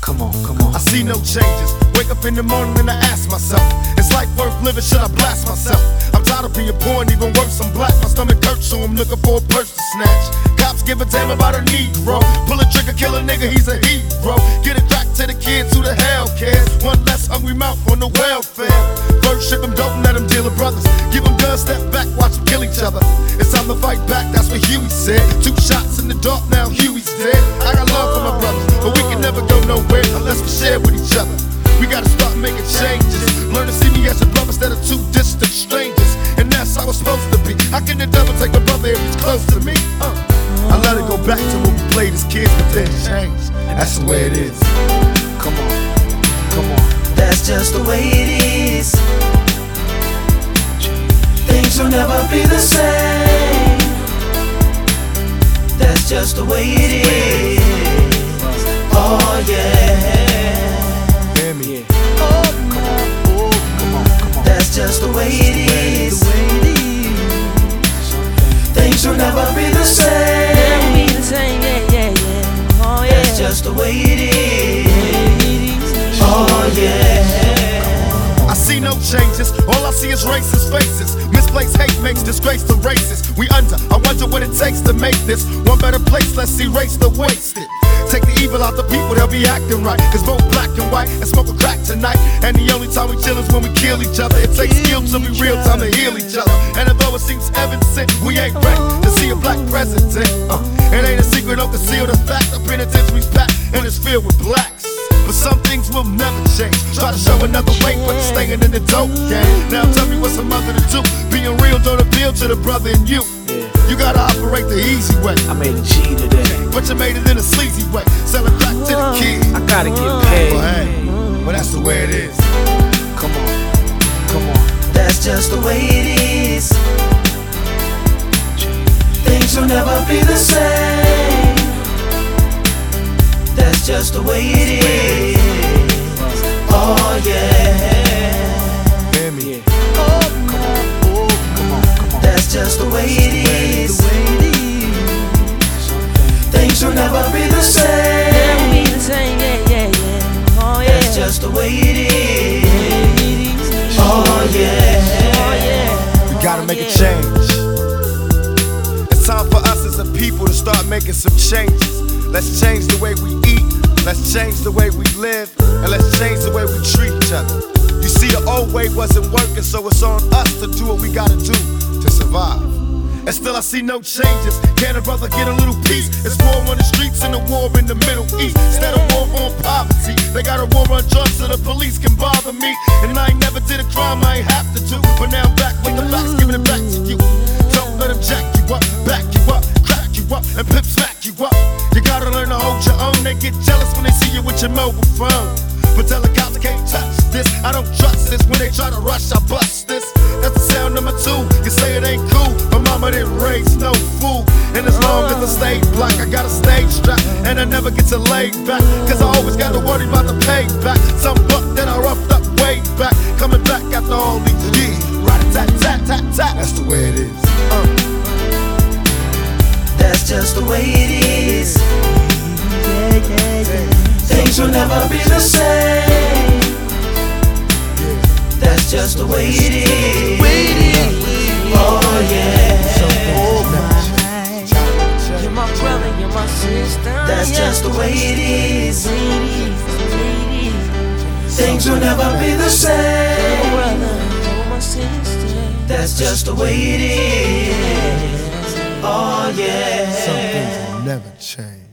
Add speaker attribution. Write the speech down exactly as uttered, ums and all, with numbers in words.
Speaker 1: Come on, come on.
Speaker 2: I see no changes. Wake up in the morning and I ask myself, is life worth living? Should I blast myself? I'm tired of being poor and even worse, I'm black. My stomach hurts, so I'm looking for a purse to snatch. Cops give a damn about a Negro. Pull a trigger, kill a nigga, he's a hero. Get it back to the kids who the hell cares. One less hungry mouth on the welfare. First ship them, don't let them deal with brothers. Give them guns, step back, watch them kill each other. It's time to fight back, that's what Huey said. Two shots in the dark, now Huey's dead. I got love for my brothers, but we can never go nowhere unless we share with each other. We gotta start making changes. Learn to see me as a brother instead of two distant strangers. And that's how it's supposed to be. How can the devil take a brother if he's close to me? Uh. I let it go back to when we played as kids, but then changed. That's the way it is.
Speaker 1: Come on, come on.
Speaker 3: That's just the way it is. Things will never be the same. That's just the way it is. Oh yeah.
Speaker 2: Hear me?
Speaker 1: Oh, come on, oh, come on, come on.
Speaker 3: That's just the way it is. Things will never be the same.
Speaker 4: Never be the same, yeah, yeah, yeah. Oh yeah.
Speaker 3: That's just the way it is. Oh yeah.
Speaker 2: I see no changes, all I see is racist faces. Misplaced hate makes disgrace to races. We under, I wonder what it takes to make this one better place. Let's erase the wasted. Take the evil out the people, they'll be acting right. Cause both black and white and smoke a crack tonight. And the only time we chill is when we kill each other. It takes skill to be real time to heal each other. And although it seems evident, we ain't ready to see a black president. uh, It ain't a secret, don't conceal the fact. The penitentiary's packed and it's filled with blacks. But some things will never change. Try to show another way, but it's staying in the dope game. Now tell me what's a mother to do. Being real don't appeal to the brother in you. You gotta operate the easy way.
Speaker 1: I made a G today,
Speaker 2: but you made it in a sleazy way. Sell it back to the kids.
Speaker 1: I gotta get paid.
Speaker 2: But hey, well that's the way it is.
Speaker 1: Come on, come on.
Speaker 3: That's just the way it is. Things will never be the same. That's just the way it is. Oh yeah.
Speaker 2: Hear me?
Speaker 1: Oh, come on, oh, come on, come on.
Speaker 3: That's just the way it is. Things will never be the same.
Speaker 4: Never be the same, yeah, yeah, yeah. Oh yeah.
Speaker 3: That's just the way it is. Oh yeah.
Speaker 4: Oh yeah.
Speaker 2: We gotta make a change. It's time for us as a people to start making some changes. Let's change the way we eat, let's change the way we live, and let's change the way we treat each other. You see, the old way wasn't working, so it's on us to do what we gotta do to survive. And still I see no changes. Can a brother get a little peace? It's war on the streets and a war in the Middle East. Instead of war on poverty, they got a war on drugs so the police can bother me. And I ain't never did a crime I ain't have to do, but now I'm back with the facts, giving it back to you. Don't let them jack you up, back you up, crack you up, and pimp smack you up. You gotta learn to hold your own. They get jealous when they see you with your mobile phone. But tell the cops I can't touch this. I don't trust this. When they try to rush, I bust this. That's the sound number two. You say it ain't cool. My mama didn't raise no fool. And as long as I stay black, I got a stage strap. And I never get to lay back. Cause I always gotta worry about the payback. Some buck that I roughed up way back. Coming back after all these years. Rat-a-tat-tat-tat-tat. That's the way it is. Uh.
Speaker 3: That's just the way it is.
Speaker 4: Yeah, yeah, yeah.
Speaker 3: Things will never be the same. That's just the way it is. Oh yeah.
Speaker 4: You're my brother, you're my sister.
Speaker 3: That's
Speaker 4: yeah.
Speaker 3: just the way it is.
Speaker 4: Ladies, ladies.
Speaker 3: Things will never be the
Speaker 4: You're my
Speaker 3: same.
Speaker 4: brother, you're my sister.
Speaker 3: That's just the way it is. Oh yeah.
Speaker 2: Some things will never change.